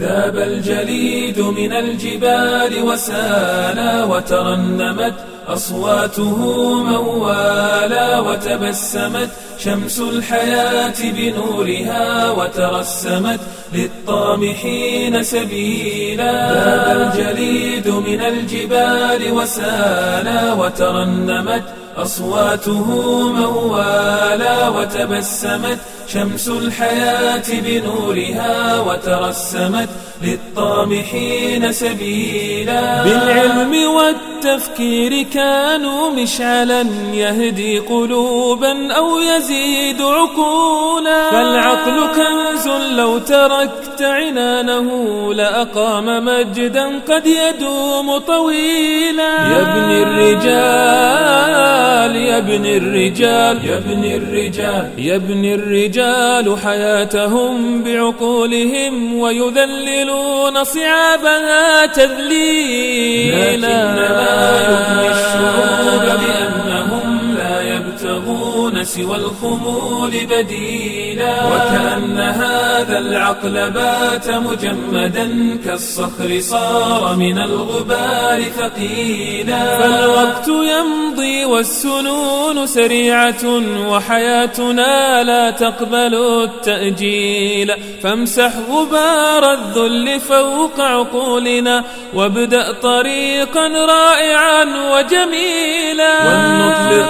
ذاب الجليد من الجبال وسالا وترنمت أصواته موالا وتبسمت شمس الحياة بنورها وترسمت للطامحين سبيلا. ذاب الجليد من الجبال وسالا وترنمت أصواته موالا وتبسمت شمس الحياة بنورها وترسمت للطامحين سبيلا. بالعلم والتفكير كانوا مشعلا يهدي قلوبا أو يزيد عقولا. فالعقل كنز لو تركت عنانه لأقام مجدا قد يدوم طويلا. يبني الرجال يبني الرجال يبني الرجال يبني الرجال حياتهم بعقولهم ويذللون صعابها تذليلا. لكنما يبني الشعوب بأنهم لا يبتغون سوى الخمول بديلا. وكأن هذا العقل بات مجمدا كالصخر صار من الغبار ثقيلا. فالوقت يمضي والسنون سريعة وحياتنا لا تقبل التأجيل. فامسح غبار الذل فوق عقولنا وابدأ طريقا رائعا وجميلا. ولنطلق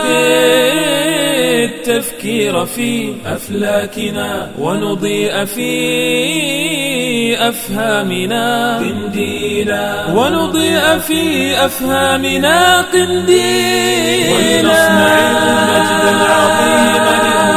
التفكير في أفلاكنا ونضيء في أفهامنا قنديلا. ونضيء في أفهامنا قنديلا. ولنصنع المجد العظيم